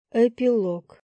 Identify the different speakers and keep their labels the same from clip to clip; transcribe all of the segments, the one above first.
Speaker 1: Эпилог.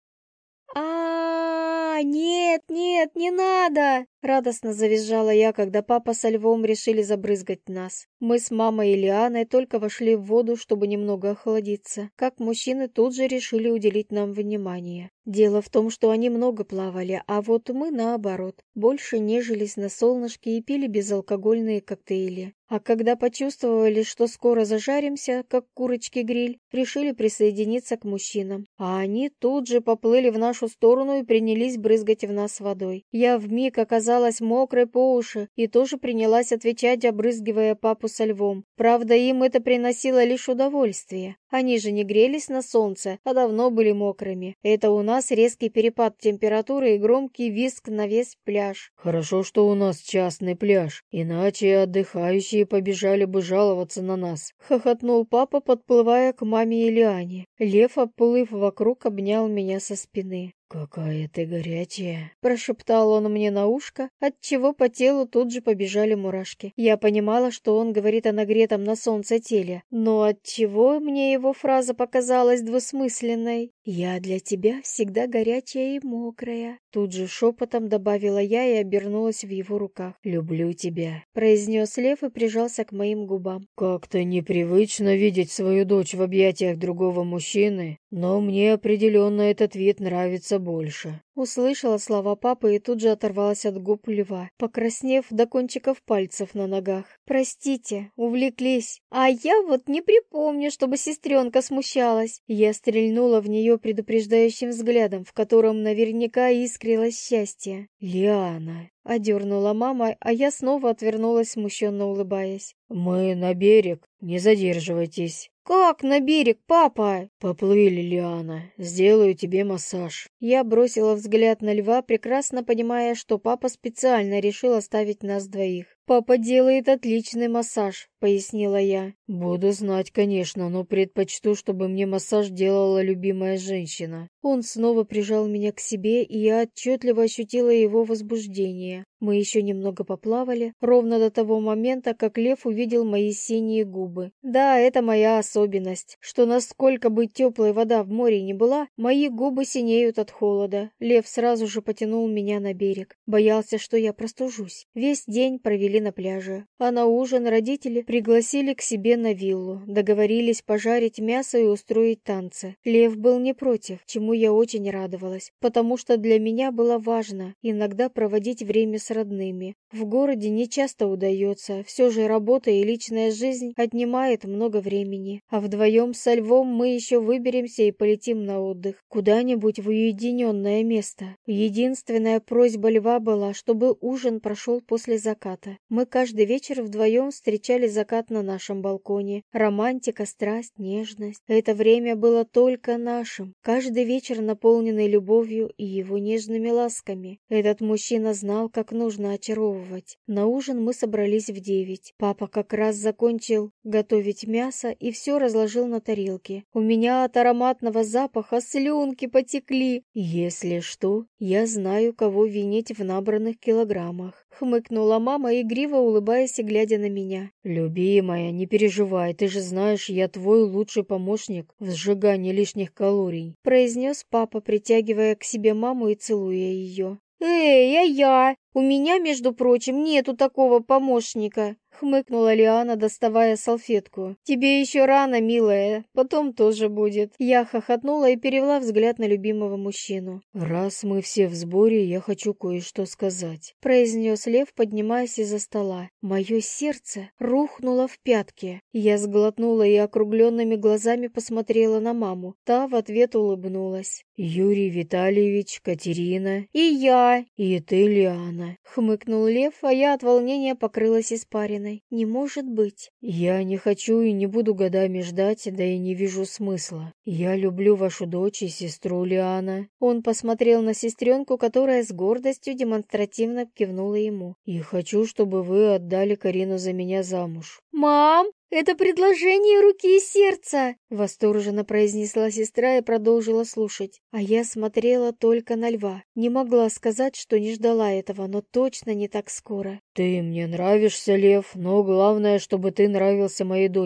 Speaker 1: Нет, нет, не надо!» Радостно завизжала я, когда папа со Львом решили забрызгать нас. Мы с мамой и Лианой только вошли в воду, чтобы немного охладиться, как мужчины тут же решили уделить нам внимание. Дело в том, что они много плавали, а вот мы, наоборот, больше нежились на солнышке и пили безалкогольные коктейли. А когда почувствовали, что скоро зажаримся, как курочки-гриль, решили присоединиться к мужчинам. А они тут же поплыли в нашу сторону и принялись брызгать в нас водой. Я вмиг оказалась мокрой по уши и тоже принялась отвечать, обрызгивая папу со Львом. Правда, им это приносило лишь удовольствие. Они же не грелись на солнце, а давно были мокрыми. Это у нас резкий перепад температуры и громкий визг на весь пляж.
Speaker 2: «Хорошо, что у нас частный пляж, иначе отдыхающие побежали бы жаловаться на нас»,
Speaker 1: — хохотнул папа, подплывая к маме и Лиане. Лев, оплыв вокруг, обнял меня со спины.
Speaker 2: «Какая ты горячая!»
Speaker 1: — прошептал он мне на ушко, отчего по телу тут же побежали мурашки. Я понимала, что он говорит о нагретом на солнце теле, но отчего мне его фраза показалась двусмысленной? «Я для тебя всегда горячая и мокрая», — тут же шепотом добавила я и обернулась в его руках.
Speaker 2: «Люблю тебя»,
Speaker 1: — произнес Лев и прижался к моим губам.
Speaker 2: «Как-то непривычно видеть свою дочь в объятиях другого мужчины, но мне определенно этот вид нравится больше».
Speaker 1: Услышала слова папы и тут же оторвалась от губ Льва, покраснев до кончиков пальцев на ногах. «Простите, увлеклись. А я вот не припомню, чтобы сестренка смущалась». Я стрельнула в нее предупреждающим взглядом, в котором наверняка искрилось счастье.
Speaker 2: «Лиана»,
Speaker 1: — одернула мама, а я снова отвернулась, смущенно улыбаясь.
Speaker 2: «Мы на берег, не задерживайтесь».
Speaker 1: «Как на берег, папа?»
Speaker 2: «Поплыли, Лиана, сделаю тебе массаж».
Speaker 1: Я бросила взгляд на Льва, прекрасно понимая, что папа специально решил оставить нас двоих. «Папа делает отличный массаж», — пояснила я.
Speaker 2: «Буду знать, конечно, но предпочту, чтобы мне массаж делала любимая женщина».
Speaker 1: Он снова прижал меня к себе, и я отчетливо ощутила его возбуждение. Мы еще немного поплавали, ровно до того момента, как Лев увидел мои синие губы. Да, это моя особенность, что насколько бы теплой вода в море ни была, мои губы синеют от холода. Лев сразу же потянул меня на берег. Боялся, что я простужусь. Весь день провели на пляже, а на ужин родители пригласили к себе на виллу, договорились пожарить мясо и устроить танцы. Лев был не против, чему я очень радовалась, потому что для меня было важно иногда проводить время с родными. В городе не часто удается, все же работа и личная жизнь отнимает много времени, а вдвоем со Львом мы еще выберемся и полетим на отдых, куда-нибудь в уединенное место. Единственная просьба Льва была, чтобы ужин прошел после заката. Мы каждый вечер вдвоем встречали закат на нашем балконе. Романтика, страсть, нежность. Это время было только нашим. Каждый вечер наполненный любовью и его нежными ласками. Этот мужчина знал, как нужно очаровывать. На ужин мы собрались в 9. Папа как раз закончил готовить мясо и все разложил на тарелке. У меня от ароматного запаха слюнки потекли. «Если что, я знаю, кого винить в набранных килограммах», — хмыкнула мама, игриво улыбаясь и глядя на меня.
Speaker 2: «Любимая, не переживай, ты же знаешь, я твой лучший помощник в сжигании лишних калорий», —
Speaker 1: произнес папа, притягивая к себе маму и целуя ее. «Эй, а я? У меня, между прочим, нету такого помощника», — хмыкнула Лиана, доставая салфетку. «Тебе еще рано, милая, потом тоже будет». Я хохотнула и перевела взгляд на любимого мужчину.
Speaker 2: «Раз мы все в сборе, я хочу кое-что сказать»,
Speaker 1: — произнес Лев, поднимаясь из-за стола. Мое сердце рухнуло в пятки. Я сглотнула и округленными глазами посмотрела на маму. Та в ответ улыбнулась.
Speaker 2: «Юрий Витальевич, Катерина».
Speaker 1: «И я».
Speaker 2: «И ты, Лиана»,
Speaker 1: — хмыкнул Лев, а я от волнения покрылась испариной. «Не может быть».
Speaker 2: «Я не хочу и не буду годами ждать, да и не вижу смысла. Я люблю вашу дочь и сестру, Лиана».
Speaker 1: Он посмотрел на сестренку, которая с гордостью демонстративно кивнула ему.
Speaker 2: «И хочу, чтобы вы отдали Карину за меня замуж».
Speaker 1: «Мам, это предложение руки и сердца!» — восторженно произнесла сестра и продолжила слушать. А я смотрела только на Льва. Не могла сказать, что не ждала этого, но точно не так скоро.
Speaker 2: «Ты мне нравишься, Лев, но главное, чтобы ты нравился моей дочери.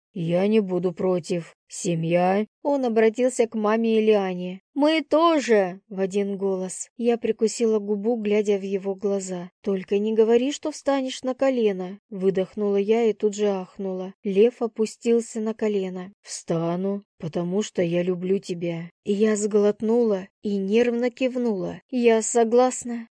Speaker 2: Я не буду против. Семья?»
Speaker 1: Он обратился к маме и Лиане. «Мы тоже!» — в один голос. Я прикусила губу, глядя в его глаза. «Только не говори, что встанешь на колено!» Выдохнула я и тут же ахнула. Лев опустился на колено.
Speaker 2: «Встану, потому что я люблю тебя».
Speaker 1: И я сглотнула и нервно кивнула. «Я согласна».